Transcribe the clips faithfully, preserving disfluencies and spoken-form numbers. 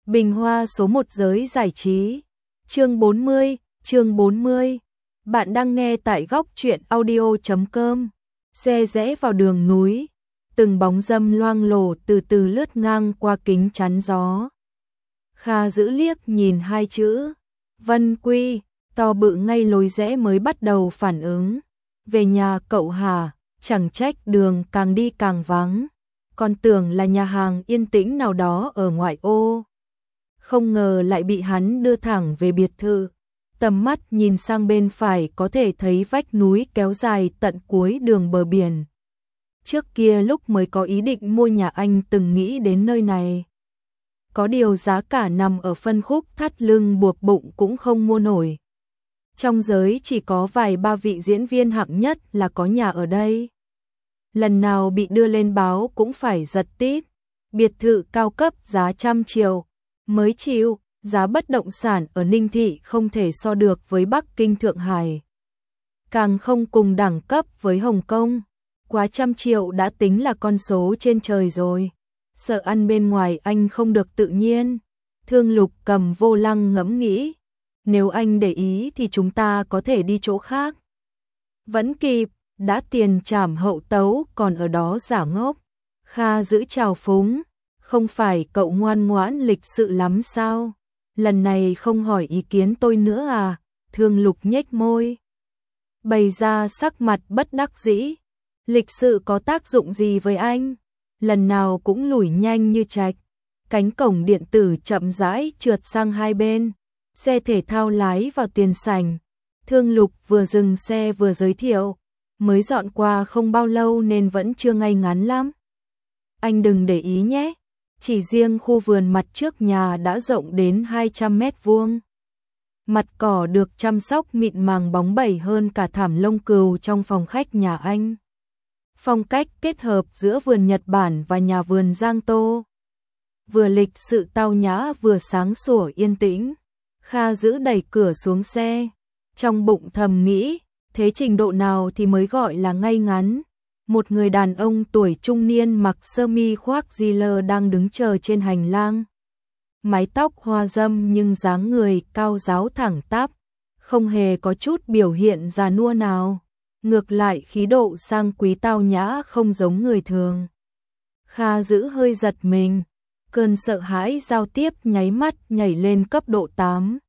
Bình hoa số một giới giải trí. Chương bốn mươi, chương bốn mươi. Bạn đang nghe tại góc truyện audio chấm com. Xe rẽ vào đường núi, từng bóng dâm loang lổ từ từ lướt ngang qua kính chắn gió. Kha giữ liếc nhìn hai chữ Vân Quy to bự ngay lối rẽ mới bắt đầu phản ứng. Về nhà cậu hả? Chẳng trách đường càng đi càng vắng, còn tưởng là nhà hàng yên tĩnh nào đó ở ngoại ô. Không ngờ lại bị hắn đưa thẳng về biệt thự. Tầm mắt nhìn sang bên phải có thể thấy vách núi kéo dài tận cuối đường bờ biển. Trước kia lúc mới có ý định mua nhà anh từng nghĩ đến nơi này. Có điều giá cả nằm ở phân khúc thắt lưng buộc bụng cũng không mua nổi. Trong giới chỉ có vài ba vị diễn viên hạng nhất là có nhà ở đây. Lần nào bị đưa lên báo cũng phải giật tít. Biệt thự cao cấp giá trăm triệu, mới chịu, giá bất động sản ở Ninh Thị không thể so được với Bắc Kinh Thượng Hải. Càng không cùng đẳng cấp với Hồng Kông, quá trăm triệu đã tính là con số trên trời rồi. Sợ ăn bên ngoài anh không được tự nhiên. Thương Lục cầm vô lăng ngẫm nghĩ. Nếu anh để ý thì chúng ta có thể đi chỗ khác. Vẫn kịp, đã tiền trảm hậu tấu còn ở đó giả ngốc. Kha giữ trào phúng. Không phải cậu ngoan ngoãn lịch sự lắm sao? Lần này không hỏi ý kiến tôi nữa à? Thương Lục nhếch môi, bày ra sắc mặt bất đắc dĩ. Lịch sự có tác dụng gì với anh? Lần nào cũng lủi nhanh như trạch. Cánh cổng điện tử chậm rãi trượt sang hai bên. Xe thể thao lái vào tiền sảnh. Thương Lục vừa dừng xe vừa giới thiệu. Mới dọn qua không bao lâu nên vẫn chưa ngay ngắn lắm. Anh đừng để ý nhé. Chỉ riêng khu vườn mặt trước nhà đã rộng đến hai trăm mét vuông. Mặt cỏ được chăm sóc mịn màng bóng bẩy hơn cả thảm lông cừu trong phòng khách nhà anh. Phong cách kết hợp giữa vườn Nhật Bản và nhà vườn Giang Tô. Vừa lịch sự tao nhã vừa sáng sủa yên tĩnh. Kha giữ đẩy cửa xuống xe. Trong bụng thầm nghĩ, thế trình độ nào thì mới gọi là ngay ngắn. Một người đàn ông tuổi trung niên mặc sơ mi khoác Giller đang đứng chờ trên hành lang. Mái tóc hoa râm nhưng dáng người cao ráo thẳng tắp, không hề có chút biểu hiện già nua nào. Ngược lại khí độ sang quý tao nhã không giống người thường. Kha giữ hơi giật mình, cơn sợ hãi giao tiếp nháy mắt nhảy lên cấp độ tám.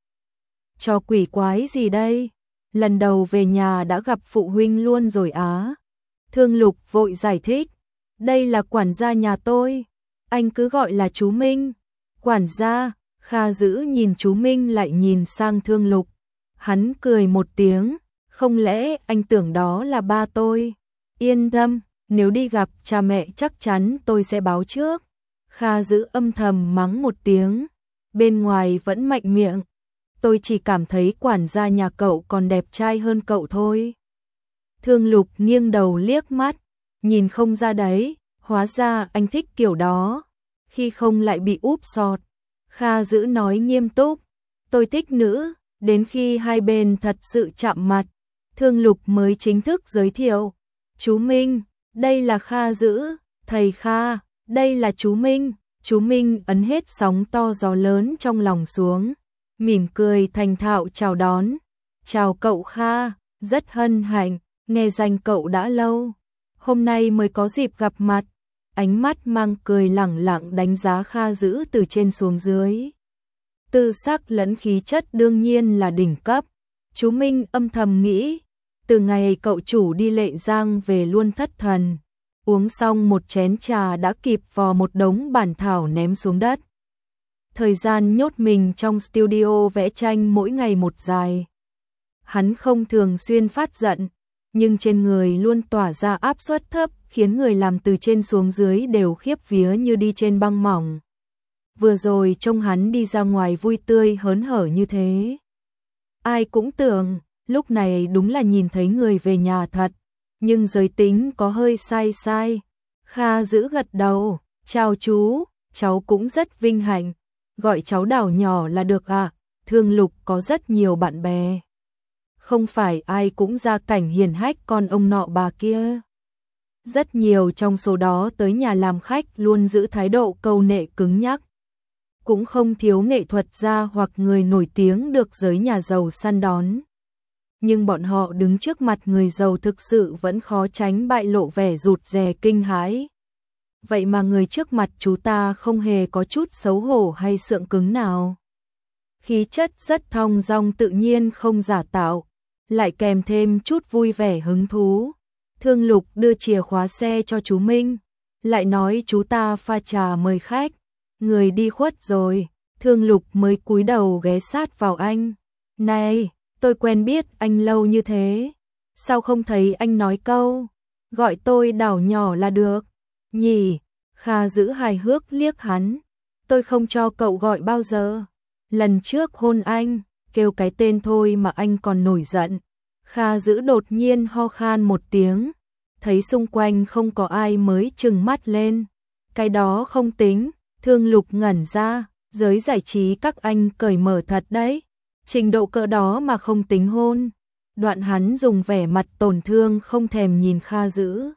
Cho quỷ quái gì đây? Lần đầu về nhà đã gặp phụ huynh luôn rồi á. Thương Lục vội giải thích, đây là quản gia nhà tôi, anh cứ gọi là chú Minh. Quản gia? Kha giữ nhìn chú Minh lại nhìn sang Thương Lục. Hắn cười một tiếng, không lẽ anh tưởng đó là ba tôi? Yên tâm, nếu đi gặp cha mẹ chắc chắn tôi sẽ báo trước. Kha giữ âm thầm mắng một tiếng, bên ngoài vẫn mạnh miệng. Tôi chỉ cảm thấy quản gia nhà cậu còn đẹp trai hơn cậu thôi. Thương Lục nghiêng đầu liếc mắt, nhìn không ra đấy, hóa ra anh thích kiểu đó, khi không lại bị úp sọt. Kha giữ nói nghiêm túc, tôi thích nữ, đến khi hai bên thật sự chạm mặt, Thương Lục mới chính thức giới thiệu. Chú Minh, đây là Kha giữ, thầy Kha, đây là chú Minh. Chú Minh ấn hết sóng to gió lớn trong lòng xuống, mỉm cười thành thạo chào đón. Chào cậu Kha, rất hân hạnh. Nghe danh cậu đã lâu, hôm nay mới có dịp gặp mặt. Ánh mắt mang cười lẳng lặng đánh giá Kha giữ từ trên xuống dưới. Tư sắc lẫn khí chất đương nhiên là đỉnh cấp. Chú Minh âm thầm nghĩ, từ ngày cậu chủ đi Lệ Giang về luôn thất thần. Uống xong một chén trà đã kịp vò một đống bản thảo ném xuống đất. Thời gian nhốt mình trong studio vẽ tranh mỗi ngày một dài. Hắn không thường xuyên phát giận, nhưng trên người luôn tỏa ra áp suất thấp, khiến người làm từ trên xuống dưới đều khiếp vía như đi trên băng mỏng. Vừa rồi trông hắn đi ra ngoài vui tươi hớn hở như thế, ai cũng tưởng lúc này đúng là nhìn thấy người về nhà thật, nhưng giới tính có hơi sai sai. Kha giữ gật đầu, chào chú, cháu cũng rất vinh hạnh, gọi cháu Đào nhỏ là được ạ. À? Thương Lục có rất nhiều bạn bè, không phải ai cũng gia cảnh hiền hách con ông nọ bà kia. Rất nhiều trong số đó tới nhà làm khách luôn giữ thái độ câu nệ cứng nhắc. cũng không thiếu nghệ thuật gia hoặc người nổi tiếng được giới nhà giàu săn đón. Nhưng bọn họ đứng trước mặt người giàu thực sự vẫn khó tránh bại lộ vẻ rụt rè kinh hãi. Vậy mà người trước mặt chú ta không hề có chút xấu hổ hay sượng cứng nào. Khí chất rất thong dong tự nhiên không giả tạo, lại kèm thêm chút vui vẻ hứng thú. Thương Lục đưa chìa khóa xe cho chú Minh, lại nói chú ta pha trà mời khách. Người đi khuất rồi, Thương Lục mới cúi đầu ghé sát vào anh. Này, tôi quen biết anh lâu như thế, sao không thấy anh nói câu, gọi tôi đảo nhỏ là được, nhỉ? Kha giữ hài hước liếc hắn, tôi không cho cậu gọi bao giờ. Lần trước hôn anh, kêu cái tên thôi mà anh còn nổi giận. Kha giữ đột nhiên ho khan một tiếng, thấy xung quanh không có ai mới trừng mắt lên. Cái đó không tính, Thương Lục ngẩn ra, giới giải trí các anh cởi mở thật đấy. Trình độ cỡ đó mà không tính hôn. Đoạn hắn dùng vẻ mặt tổn thương không thèm nhìn Kha giữ.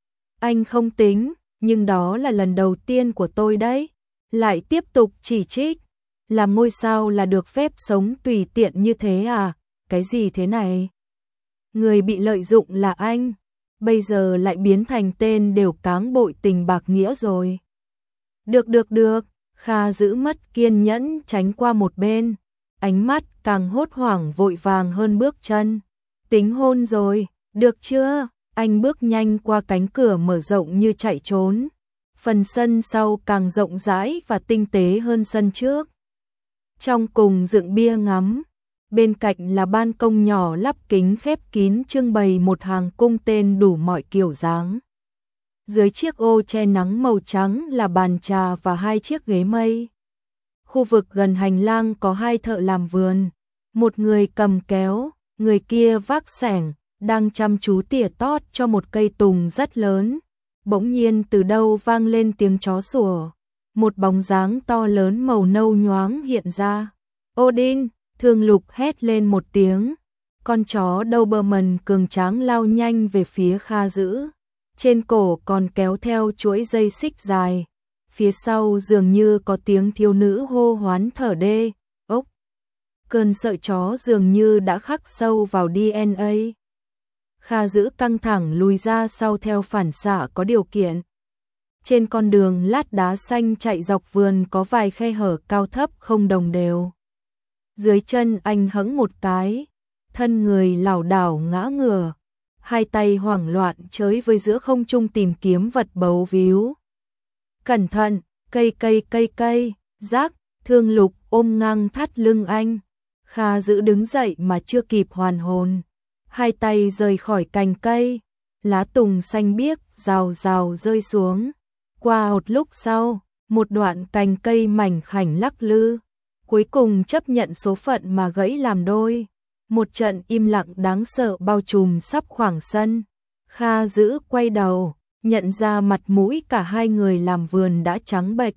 Anh không tính, nhưng đó là lần đầu tiên của tôi đấy. Lại tiếp tục chỉ trích. Làm ngôi sao là được phép sống tùy tiện như thế à? Cái gì thế này? Người bị lợi dụng là anh, bây giờ lại biến thành tên đều cáng bội tình bạc nghĩa rồi. Được được được, Kha giữ mất kiên nhẫn tránh qua một bên, ánh mắt càng hốt hoảng vội vàng hơn bước chân. Tính hôn rồi, được chưa? Anh bước nhanh qua cánh cửa mở rộng như chạy trốn. Phần sân sau càng rộng rãi và tinh tế hơn sân trước. Trong cùng dựng bia ngắm, bên cạnh là ban công nhỏ lắp kính khép kín trưng bày một hàng cung tên đủ mọi kiểu dáng. Dưới chiếc ô che nắng màu trắng là bàn trà và hai chiếc ghế mây. Khu vực gần hành lang có hai thợ làm vườn, một người cầm kéo, người kia vác xẻng, đang chăm chú tỉa tót cho một cây tùng rất lớn. Bỗng nhiên từ đâu vang lên tiếng chó sủa, một bóng dáng to lớn màu nâu nhoáng hiện ra. Odin, Thương Lục hét lên một tiếng, con chó Doberman cường tráng lao nhanh về phía Kha giữ. Trên cổ còn kéo theo chuỗi dây xích dài, phía sau dường như có tiếng thiếu nữ hô hoán thở đê, ốc. Cơn sợ chó dường như đã khắc sâu vào đê en a. Kha giữ căng thẳng lùi ra sau theo phản xạ có điều kiện. Trên con đường lát đá xanh chạy dọc vườn có vài khe hở cao thấp không đồng đều. Dưới chân anh hẫng một cái, thân người lảo đảo ngã ngửa, hai tay hoảng loạn chới với giữa không trung tìm kiếm vật bấu víu. Cẩn thận, cây cây cây cây, rác, Thương Lục ôm ngang thắt lưng anh. Kha giữ đứng dậy mà chưa kịp hoàn hồn, hai tay rời khỏi cành cây, lá tùng xanh biếc rào rào rơi xuống. Qua một lúc sau, một đoạn cành cây mảnh khảnh lắc lư, cuối cùng chấp nhận số phận mà gãy làm đôi. Một trận im lặng đáng sợ bao trùm sắp khoảng sân. Kha giữ quay đầu, nhận ra mặt mũi cả hai người làm vườn đã trắng bệch.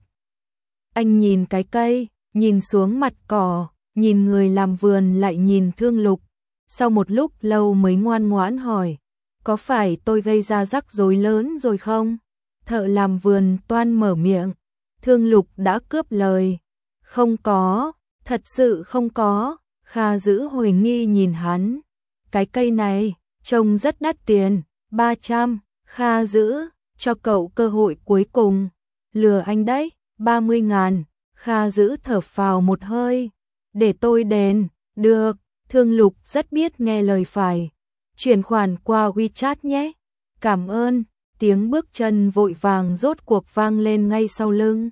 Anh nhìn cái cây, nhìn xuống mặt cỏ, nhìn người làm vườn lại nhìn Thương Lục. Sau một lúc lâu mới ngoan ngoãn hỏi, có phải tôi gây ra rắc rối lớn rồi không? Thợ làm vườn toan mở miệng, Thương Lục đã cướp lời. Không có, thật sự không có. Kha giữ hồi nghi nhìn hắn. Cái cây này, trông rất đắt tiền, ba trăm. Kha giữ, cho cậu cơ hội cuối cùng. Lừa anh đấy, ba mươi ngàn. Kha giữ thở phào một hơi. Để tôi đền, được. Thương Lục rất biết nghe lời phải. Chuyển khoản qua WeChat nhé. Cảm ơn. Tiếng bước chân vội vàng rốt cuộc vang lên ngay sau lưng.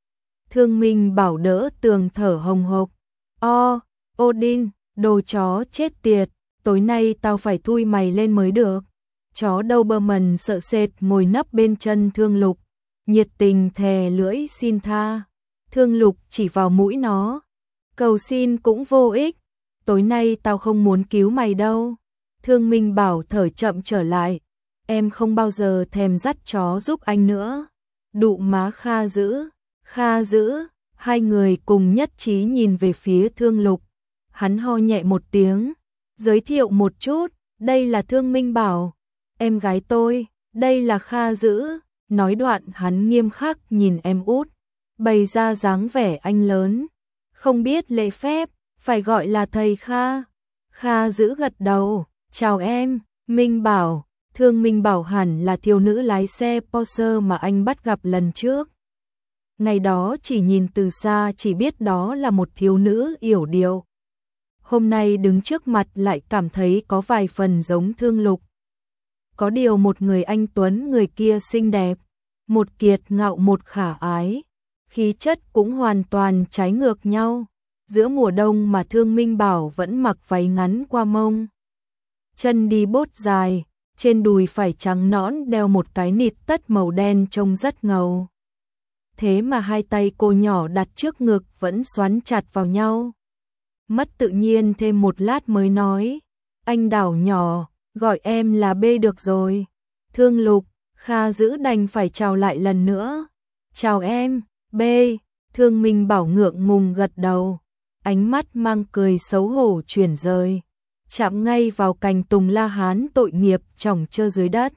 Thương Minh Bảo đỡ tường thở hồng hộc. O, Odin, đồ chó chết tiệt, tối nay tao phải thui mày lên mới được. Chó Doberman sợ sệt ngồi nấp bên chân Thương Lục, nhiệt tình thè lưỡi xin tha. Thương Lục chỉ vào mũi nó, cầu xin cũng vô ích, tối nay tao không muốn cứu mày đâu. Thương Minh Bảo thở chậm trở lại, em không bao giờ thèm dắt chó giúp anh nữa. Đụ má Kha giữ, Kha giữ, hai người cùng nhất trí nhìn về phía Thương Lục. Hắn ho nhẹ một tiếng, giới thiệu một chút, đây là Thương Minh Bảo, em gái tôi, đây là Kha giữ. Nói đoạn hắn nghiêm khắc nhìn em út, bày ra dáng vẻ anh lớn, không biết lễ phép, phải gọi là thầy Kha. Kha giữ gật đầu, chào em, Minh Bảo. Thương Minh Bảo hẳn là thiếu nữ lái xe Porsche mà anh bắt gặp lần trước. Ngày đó chỉ nhìn từ xa chỉ biết đó là một thiếu nữ yểu điệu. Hôm nay đứng trước mặt lại cảm thấy có vài phần giống Thương Lục. Có điều một người anh tuấn, người kia xinh đẹp, một kiệt ngạo một khả ái, khí chất cũng hoàn toàn trái ngược nhau. Giữa mùa đông mà Thương Minh Bảo vẫn mặc váy ngắn qua mông, chân đi bốt dài, trên đùi phải trắng nõn đeo một cái nịt tất màu đen trông rất ngầu. Thế mà hai tay cô nhỏ đặt trước ngực vẫn xoắn chặt vào nhau. Mất tự nhiên thêm một lát mới nói, anh Đảo nhỏ, gọi em là B được rồi. Thương Lục. Kha giữ đành phải chào lại lần nữa. Chào em, B. Thương Minh Bảo ngượng ngùng gật đầu, ánh mắt mang cười xấu hổ chuyển rời, chạm ngay vào cành tùng la hán tội nghiệp chỏng chơ dưới đất.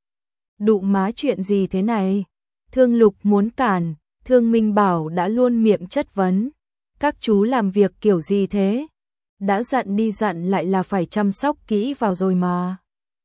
Đụ má, chuyện gì thế này? Thương Lục muốn cản, Thương Minh Bảo đã luôn miệng chất vấn. Các chú làm việc kiểu gì thế? Đã dặn đi dặn lại là phải chăm sóc kỹ vào rồi mà.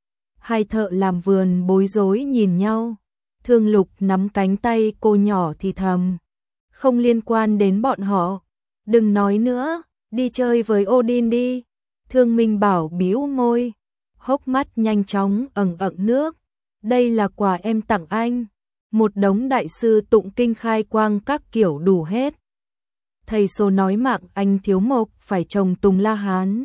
Hai thợ làm vườn bối rối nhìn nhau. Thương Lục nắm cánh tay cô nhỏ thì thầm, không liên quan đến bọn họ. Đừng nói nữa, đi chơi với Odin đi. Thương Minh Bảo bĩu môi, hốc mắt nhanh chóng ẩn ẩn nước. Đây là quà em tặng anh. Một đống đại sư tụng kinh khai quang các kiểu đủ hết. Thầy số nói mạng anh thiếu mộc phải trồng tùng la hán.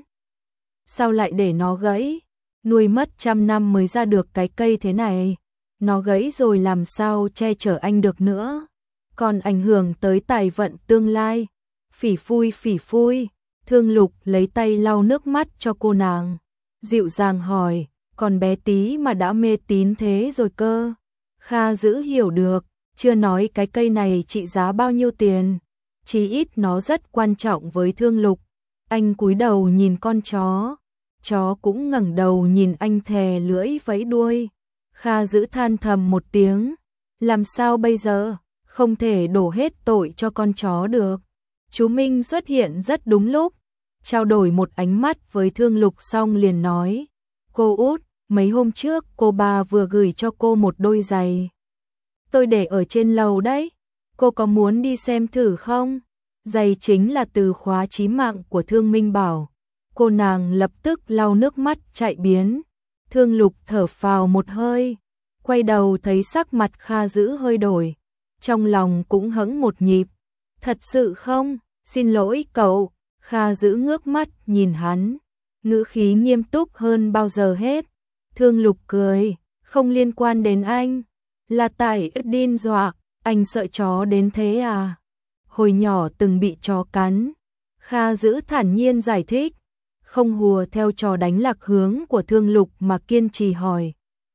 Sao lại để nó gãy? Nuôi mất trăm năm mới ra được cái cây thế này. Nó gãy rồi làm sao che chở anh được nữa. Còn ảnh hưởng tới tài vận tương lai. Phỉ phui phỉ phui. Thương Lục lấy tay lau nước mắt cho cô nàng, dịu dàng hỏi, còn bé tí mà đã mê tín thế rồi cơ. Kha giữ hiểu được, chưa nói cái cây này trị giá bao nhiêu tiền, chí ít nó rất quan trọng với Thương Lục. Anh cúi đầu nhìn con chó, chó cũng ngẩng đầu nhìn anh thè lưỡi vẫy đuôi. Kha giữ than thầm một tiếng, làm sao bây giờ, không thể đổ hết tội cho con chó được. Chú Minh xuất hiện rất đúng lúc, trao đổi một ánh mắt với Thương Lục xong liền nói, cô út, mấy hôm trước cô ba vừa gửi cho cô một đôi giày. Tôi để ở trên lầu đấy, cô có muốn đi xem thử không? Giày chính là từ khóa chí mạng của Thương Minh Bảo. Cô nàng lập tức lau nước mắt chạy biến. Thương Lục thở phào một hơi, quay đầu thấy sắc mặt Kha giữ hơi đổi, trong lòng cũng hững một nhịp. Thật sự không? Xin lỗi cậu. Kha giữ ngước mắt nhìn hắn, ngữ khí nghiêm túc hơn bao giờ hết. Thương Lục cười, không liên quan đến anh. Là tại Odin dọa, anh sợ chó đến thế à? Hồi nhỏ từng bị chó cắn. Kha giữ thản nhiên giải thích, không hùa theo trò đánh lạc hướng của Thương Lục mà kiên trì hỏi.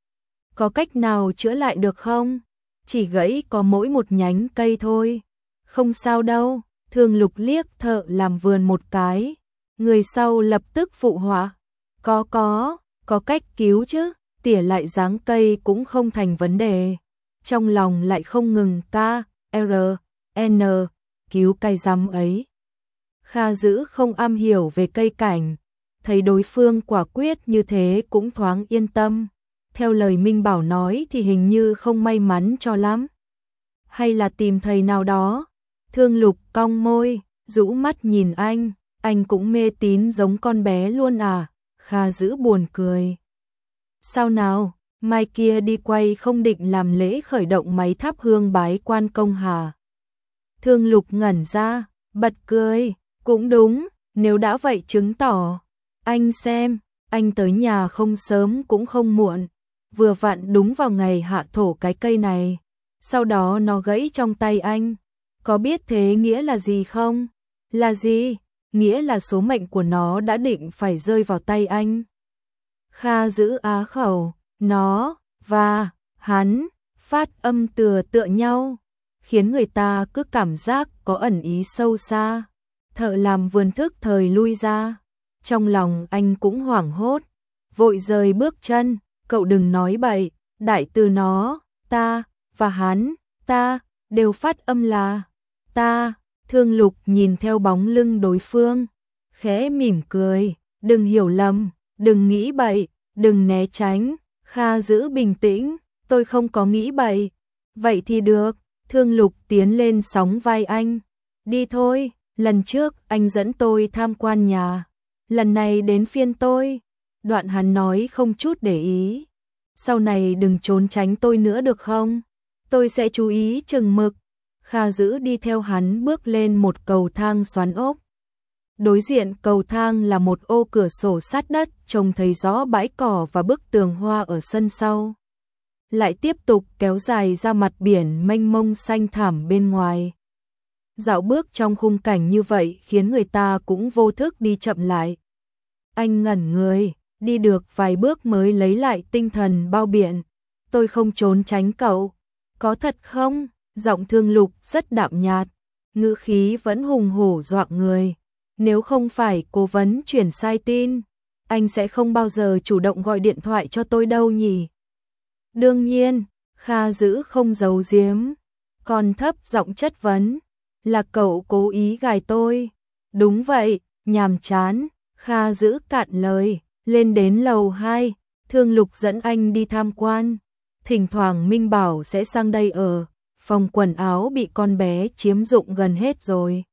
Có cách nào chữa lại được không? Chỉ gãy có mỗi một nhánh cây thôi. Không sao đâu. Thương Lục liếc thợ làm vườn một cái, người sau lập tức phụ họa. Có có, có cách cứu chứ, tỉa lại dáng cây cũng không thành vấn đề. Trong lòng lại không ngừng ca, R, N, cứu cây răm ấy. Kha giữ không am hiểu về cây cảnh, thấy đối phương quả quyết như thế cũng thoáng yên tâm. Theo lời Minh Bảo nói thì hình như không may mắn cho lắm. Hay là tìm thầy nào đó? Thương Lục cong môi, rũ mắt nhìn anh, anh cũng mê tín giống con bé luôn à? Kha giữ buồn cười. Sao nào, mai kia đi quay không định làm lễ khởi động máy thắp hương bái quan công hả? Thương Lục ngẩn ra, bật cười, cũng đúng, nếu đã vậy chứng tỏ. Anh xem, anh tới nhà không sớm cũng không muộn, vừa vặn đúng vào ngày hạ thổ cái cây này, sau đó nó gãy trong tay anh. Có biết thế nghĩa là gì không? Là gì? Nghĩa là số mệnh của nó đã định phải rơi vào tay anh. Kha giữ á khẩu, nó và hắn phát âm tựa tựa nhau, khiến người ta cứ cảm giác có ẩn ý sâu xa. Thợ làm vườn thức thời lui ra, trong lòng anh cũng hoảng hốt, vội rời bước chân. Cậu đừng nói bậy, đại từ nó, ta và hắn, ta đều phát âm là Ta, Thương Lục nhìn theo bóng lưng đối phương, khẽ mỉm cười, đừng hiểu lầm, đừng nghĩ bậy, đừng né tránh, Kha giữ bình tĩnh, tôi không có nghĩ bậy. Vậy thì được, Thương Lục tiến lên sóng vai anh. Đi thôi, lần trước anh dẫn tôi tham quan nhà, lần này đến phiên tôi. Đoạn hắn nói không chút để ý. Sau này đừng trốn tránh tôi nữa được không? Tôi sẽ chú ý chừng mực. Kha giữ đi theo hắn bước lên một cầu thang xoắn ốc. Đối diện cầu thang là một ô cửa sổ sát đất, trông thấy rõ bãi cỏ và bức tường hoa ở sân sau. Lại tiếp tục kéo dài ra mặt biển mênh mông xanh thẳm bên ngoài. Dạo bước trong khung cảnh như vậy khiến người ta cũng vô thức đi chậm lại. Anh ngẩn người, đi được vài bước mới lấy lại tinh thần bao biện. Tôi không trốn tránh cậu. Có thật không? Giọng Thương Lục rất đạm nhạt, ngữ khí vẫn hùng hổ dọa người. Nếu không phải cố vấn chuyển sai tin, anh sẽ không bao giờ chủ động gọi điện thoại cho tôi đâu nhỉ? Đương nhiên, Kha giữ không giấu giếm, còn thấp giọng chất vấn, là cậu cố ý gài tôi. Đúng vậy, nhàm chán, Kha giữ cạn lời, lên đến lầu hai, Thương Lục dẫn anh đi tham quan. Thỉnh thoảng Minh bảo sẽ sang đây ở, phòng quần áo bị con bé chiếm dụng gần hết rồi.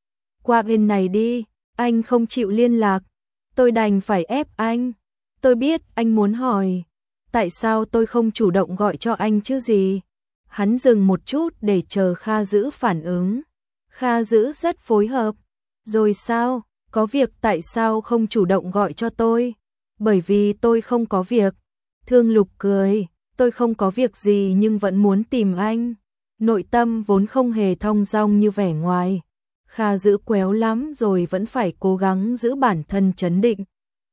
Qua bên này đi, anh không chịu liên lạc, tôi đành phải ép anh. Tôi biết anh muốn hỏi, tại sao tôi không chủ động gọi cho anh chứ gì? Hắn dừng một chút để chờ Kha giữ phản ứng. Kha giữ rất phối hợp. Rồi sao? Có việc tại sao không chủ động gọi cho tôi? Bởi vì tôi không có việc. Thương Lục cười, tôi không có việc gì nhưng vẫn muốn tìm anh. Nội tâm vốn không hề thong dong như vẻ ngoài. Kha giữ quéo lắm rồi vẫn phải cố gắng giữ bản thân trấn định.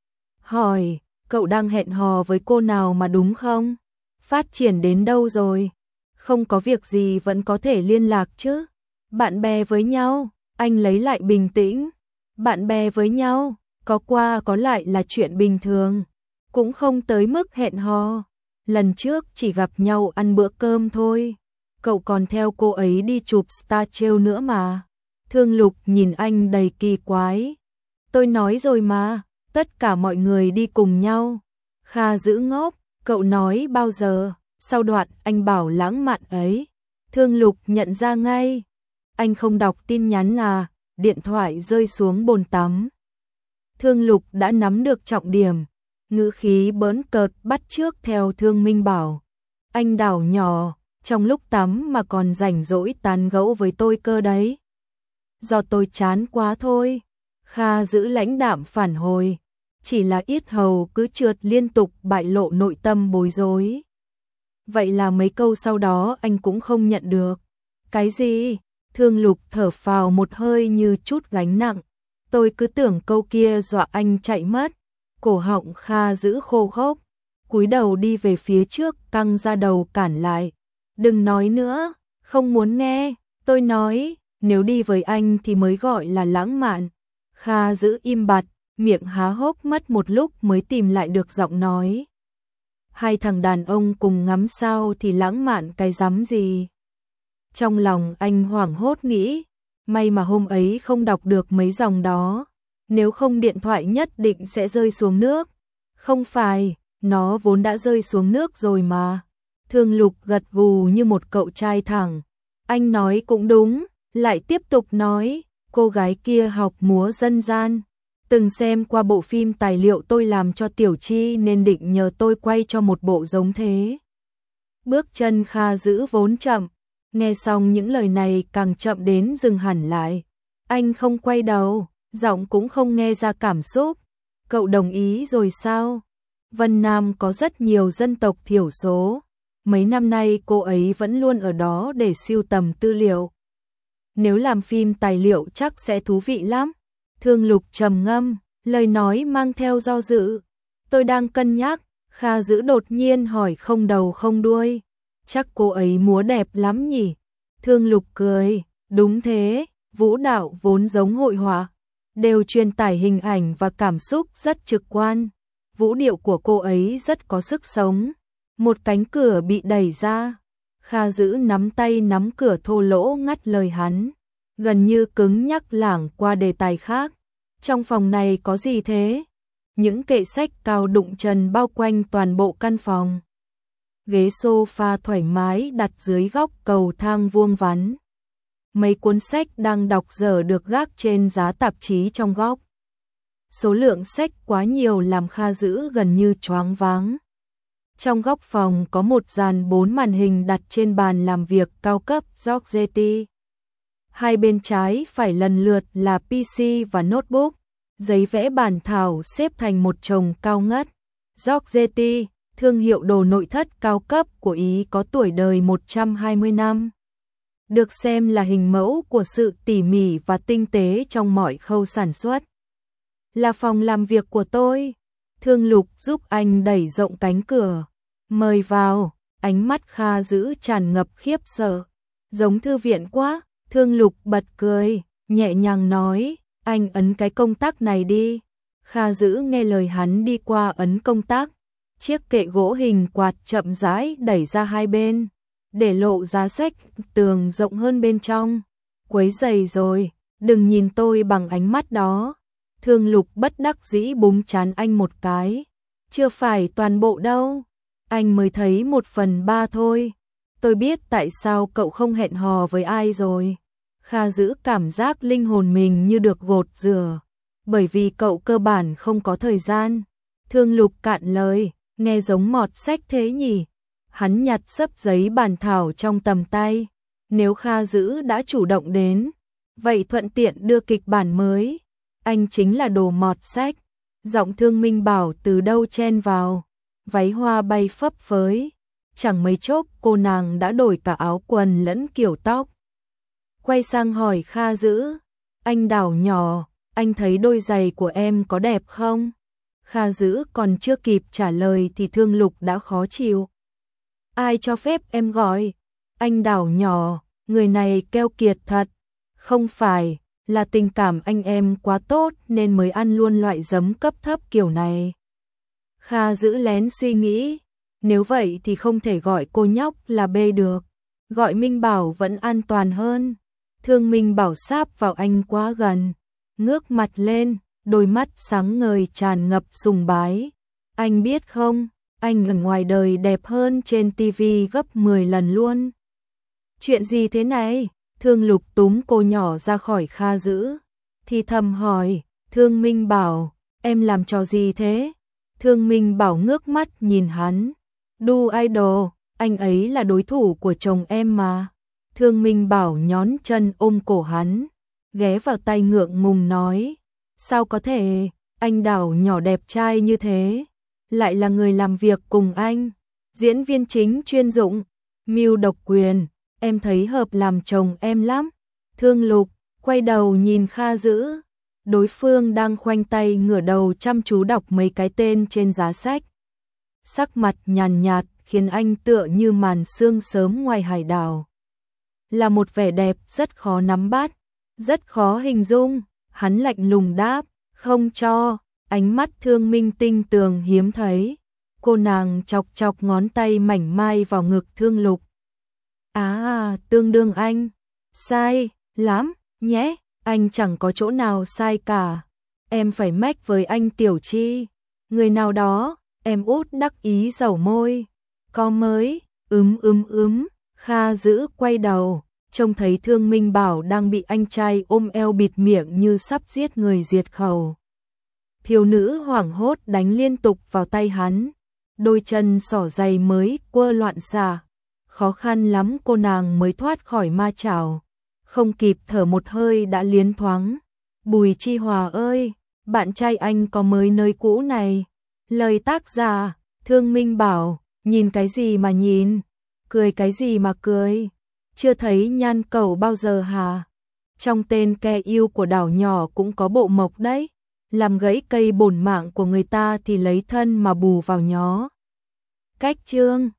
Hỏi, cậu đang hẹn hò với cô nào mà đúng không? Phát triển đến đâu rồi? Không có việc gì vẫn có thể liên lạc chứ? Bạn bè với nhau, anh lấy lại bình tĩnh. Bạn bè với nhau, có qua có lại là chuyện bình thường. Cũng không tới mức hẹn hò. Lần trước chỉ gặp nhau ăn bữa cơm thôi. Cậu còn theo cô ấy đi chụp star trêu nữa mà. Thương Lục nhìn anh đầy kỳ quái. Tôi nói rồi mà, tất cả mọi người đi cùng nhau. Kha giữ ngốc, cậu nói bao giờ? Sau đoạn anh bảo lãng mạn ấy. Thương Lục nhận ra ngay. Anh không đọc tin nhắn à? Điện thoại rơi xuống bồn tắm. Thương Lục đã nắm được trọng điểm, ngữ khí bỡn cợt bắt chước theo Thương Minh bảo. Anh đảo nhỏ, trong lúc tắm mà còn rảnh rỗi tán gẫu với tôi cơ đấy. Do tôi chán quá thôi. Kha giữ lãnh đạm phản hồi, chỉ là yết hầu cứ trượt liên tục bại lộ nội tâm bối rối. Vậy là mấy câu sau đó anh cũng không nhận được. Cái gì? Thương Lục thở phào một hơi như chút gánh nặng. Tôi cứ tưởng câu kia dọa anh chạy mất. Cổ họng Kha giữ khô khốc, cúi đầu đi về phía trước căng ra đầu cản lại. Đừng nói nữa, không muốn nghe. Tôi nói, nếu đi với anh thì mới gọi là lãng mạn. Kha giữ im bặt, miệng há hốc mất một lúc mới tìm lại được giọng nói. Hai thằng đàn ông cùng ngắm sao thì lãng mạn cái rắm gì? Trong lòng anh hoảng hốt nghĩ, may mà hôm ấy không đọc được mấy dòng đó, nếu không điện thoại nhất định sẽ rơi xuống nước. Không phải, nó vốn đã rơi xuống nước rồi mà. Thương Lục gật gù như một cậu trai thẳng. Anh nói cũng đúng, lại tiếp tục nói, cô gái kia học múa dân gian. Từng xem qua bộ phim tài liệu tôi làm cho Tiểu Chi nên định nhờ tôi quay cho một bộ giống thế. Bước chân Kha giữ vốn chậm, nghe xong những lời này càng chậm đến dừng hẳn lại. Anh không quay đầu, giọng cũng không nghe ra cảm xúc. Cậu đồng ý rồi sao? Vân Nam có rất nhiều dân tộc thiểu số. Mấy năm nay cô ấy vẫn luôn ở đó để sưu tầm tư liệu. Nếu làm phim tài liệu chắc sẽ thú vị lắm. Thương Lục trầm ngâm, lời nói mang theo do dự. Tôi đang cân nhắc. Kha giữ đột nhiên hỏi không đầu không đuôi. Chắc cô ấy múa đẹp lắm nhỉ? Thương Lục cười, đúng thế, vũ đạo vốn giống hội họa, đều truyền tải hình ảnh và cảm xúc rất trực quan. Vũ điệu của cô ấy rất có sức sống. Một cánh cửa bị đẩy ra. Kha giữ nắm tay nắm cửa thô lỗ ngắt lời hắn. gần như cứng nhắc lảng qua đề tài khác. Trong phòng này có gì thế? Những kệ sách cao đụng chân bao quanh toàn bộ căn phòng. Ghế sofa thoải mái đặt dưới góc cầu thang vuông vắn. Mấy cuốn sách đang đọc dở được gác trên giá tạp chí trong góc. Số lượng sách quá nhiều làm Kha Dữ gần như choáng váng. Trong góc phòng có một dàn bốn màn hình đặt trên bàn làm việc cao cấp Giorgetti. Hai bên trái phải lần lượt là pê xê và notebook, giấy vẽ bản thảo xếp thành một chồng cao ngất. Giorgetti, thương hiệu đồ nội thất cao cấp của Ý có tuổi đời một trăm hai mươi năm. Được xem là hình mẫu của sự tỉ mỉ và tinh tế trong mọi khâu sản xuất. Là phòng làm việc của tôi. Thương Lục giúp anh đẩy rộng cánh cửa. Mời vào, ánh mắt Kha Dữ tràn ngập khiếp sợ. Giống thư viện quá, Thương Lục bật cười, nhẹ nhàng nói, anh ấn cái công tắc này đi. Kha Dữ nghe lời hắn đi qua ấn công tắc. Chiếc kệ gỗ hình quạt chậm rãi đẩy ra hai bên, để lộ giá sách tường rộng hơn bên trong. Quấy rầy rồi, đừng nhìn tôi bằng ánh mắt đó. Thương Lục bất đắc dĩ búng trán anh một cái. Chưa phải toàn bộ đâu, anh mới thấy một phần ba thôi. Tôi biết tại sao cậu không hẹn hò với ai rồi. Kha Dữ cảm giác linh hồn mình như được gột rửa, bởi vì cậu cơ bản không có thời gian. Thương Lục cạn lời, nghe giống mọt sách thế nhỉ. Hắn nhặt xấp giấy bản thảo trong tầm tay. Nếu Kha Dữ đã chủ động đến, vậy thuận tiện đưa kịch bản mới. Anh chính là đồ mọt sách. Giọng Thương Minh Bảo từ đâu chen vào. Váy hoa bay phấp phới. Chẳng mấy chốc cô nàng đã đổi cả áo quần lẫn kiểu tóc. Quay sang hỏi Kha Dữ, anh Đào nhỏ, anh thấy đôi giày của em có đẹp không? Kha Dữ còn chưa kịp trả lời thì Thương Lục đã khó chịu. Ai cho phép em gọi anh Đào nhỏ, người này keo kiệt thật. Không phải, là tình cảm anh em quá tốt nên mới ăn luôn loại giấm cấp thấp kiểu này. Kha Dữ lén suy nghĩ, nếu vậy thì không thể gọi cô nhóc là B được. Gọi Minh Bảo vẫn an toàn hơn. Thương Minh Bảo sáp vào anh quá gần, ngước mặt lên, đôi mắt sáng ngời tràn ngập sùng bái. Anh biết không, anh ở ngoài đời đẹp hơn trên tivi gấp mười lần luôn. Chuyện gì thế này? Thương Lục túm cô nhỏ ra khỏi Kha Dữ, thì thầm hỏi, Thương Minh Bảo, em làm trò gì thế? Thương Minh Bảo ngước mắt nhìn hắn, đu idol, anh ấy là đối thủ của chồng em mà. Thương Minh Bảo nhón chân ôm cổ hắn, ghé vào tay ngượng ngùng nói, sao có thể, anh Đào nhỏ đẹp trai như thế, lại là người làm việc cùng anh, diễn viên chính chuyên dụng, mưu độc quyền, em thấy hợp làm chồng em lắm. Thương Lục quay đầu nhìn Kha Dữ, đối phương đang khoanh tay ngửa đầu chăm chú đọc mấy cái tên trên giá sách. Sắc mặt nhàn nhạt khiến anh tựa như màn sương sớm ngoài hải đảo. Là một vẻ đẹp rất khó nắm bắt, rất khó hình dung. Hắn lạnh lùng đáp, không cho. Ánh mắt Thương Minh tinh tường hiếm thấy. Cô nàng chọc chọc ngón tay mảnh mai vào ngực Thương Lục. À, tương đương anh. Sai lắm nhé, anh chẳng có chỗ nào sai cả. Em phải mách với anh Tiểu Chi. Người nào đó, em út đắc ý dẩu môi. Có mới, ướm ướm ướm. Kha Dữ quay đầu, trông thấy Thương Minh Bảo đang bị anh trai ôm eo bịt miệng như sắp giết người diệt khẩu. Thiếu nữ hoảng hốt đánh liên tục vào tay hắn, đôi chân xỏ giày mới quơ loạn xạ. Khó khăn lắm cô nàng mới thoát khỏi ma chảo, không kịp thở một hơi đã liến thoáng. Bùi Chi Hòa ơi, bạn trai anh có mới nơi cũ này. Lời tác giả, Thương Minh Bảo, nhìn cái gì mà nhìn, cười cái gì mà cười, chưa thấy nhan cầu bao giờ hả? Trong tên ke yêu của đảo nhỏ cũng có bộ mộc đấy, làm gãy cây bổn mạng của người ta thì lấy thân mà bù vào nhó. Cách chương